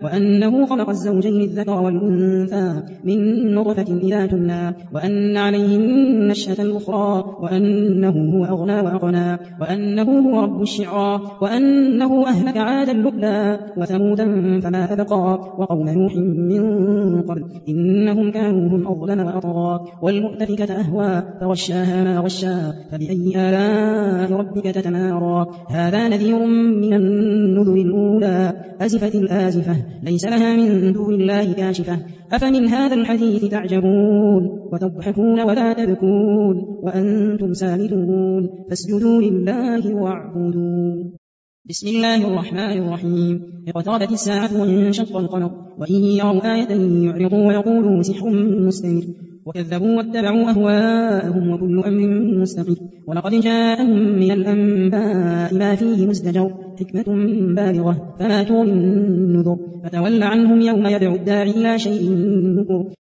وأنه خلق الزوجين الذكر والأنثى من نطفة إذا تمنى وأن عليه النشأة الأخرى وأنه هو أغنى وأقنى وأنه هو رب الشعرى وأنه أهلك عادا الأولى وثمودا فما أبقى وقوم نوح من قبل إنهم كانوا هم أظلم وأطغى والمؤتفكة أهوى فغشاها ما غشى فبأي آلاء ربك تتمارى هذا نذير من النذر الأولى أزفت الآزفة ليس لها من دون الله كاشفة أفمن هذا الحديث تعجبون وتضحكون ولا تبكون وأنتم سامدون فاسجدوا لله واعبدوا بسم الله الرحمن الرحيم اقتربت الساعة وانشق القمر وإن يروا آية يعرضوا ويقولوا سحر مستمر وكذبوا واتبعوا أهواءهم وكل أمر مستقر ولقد جاءهم من الأنباء ما فيه مزدجر حكمة بالغة فما تغني النذر فتول عنهم يوم يدعو الداعي إلى شيء نكر